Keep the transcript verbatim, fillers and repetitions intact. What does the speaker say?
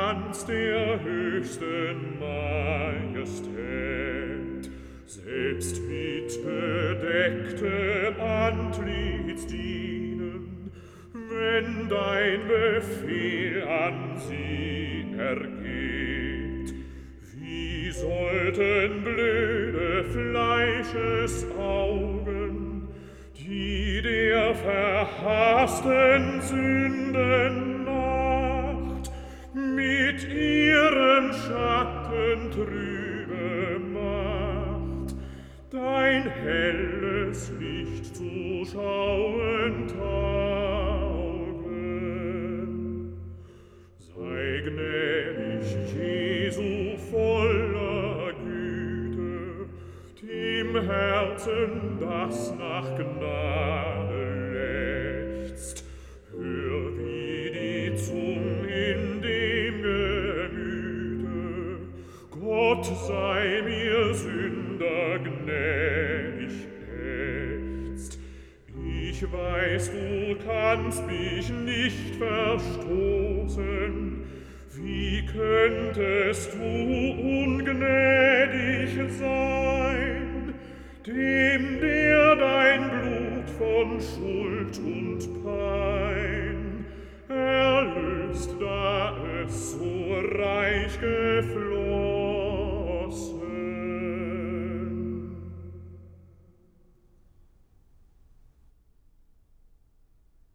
Glanz der höchsten Majestät, selbst mit bedecktem Antlitz dienen, wenn dein Befehl an sie ergeht. Wie sollten blöde Fleischesaugen, die der verhassten Sünden Nacht mit ihrem Schatten trübe macht, dein helles Licht zu schauen taugen. Sei gnädig, Jesu, voller Güte, dem Herzen, das nach Gnade lechzt. Hör, wie die Zung in dem Gemüte, Gott sei mir Sünder gnädig ächzt. Ich weiß, du kannst mich nicht verstoßen, wie könntest du ungnädig sein, dem der dein Blut von Schuld und Pein erlöst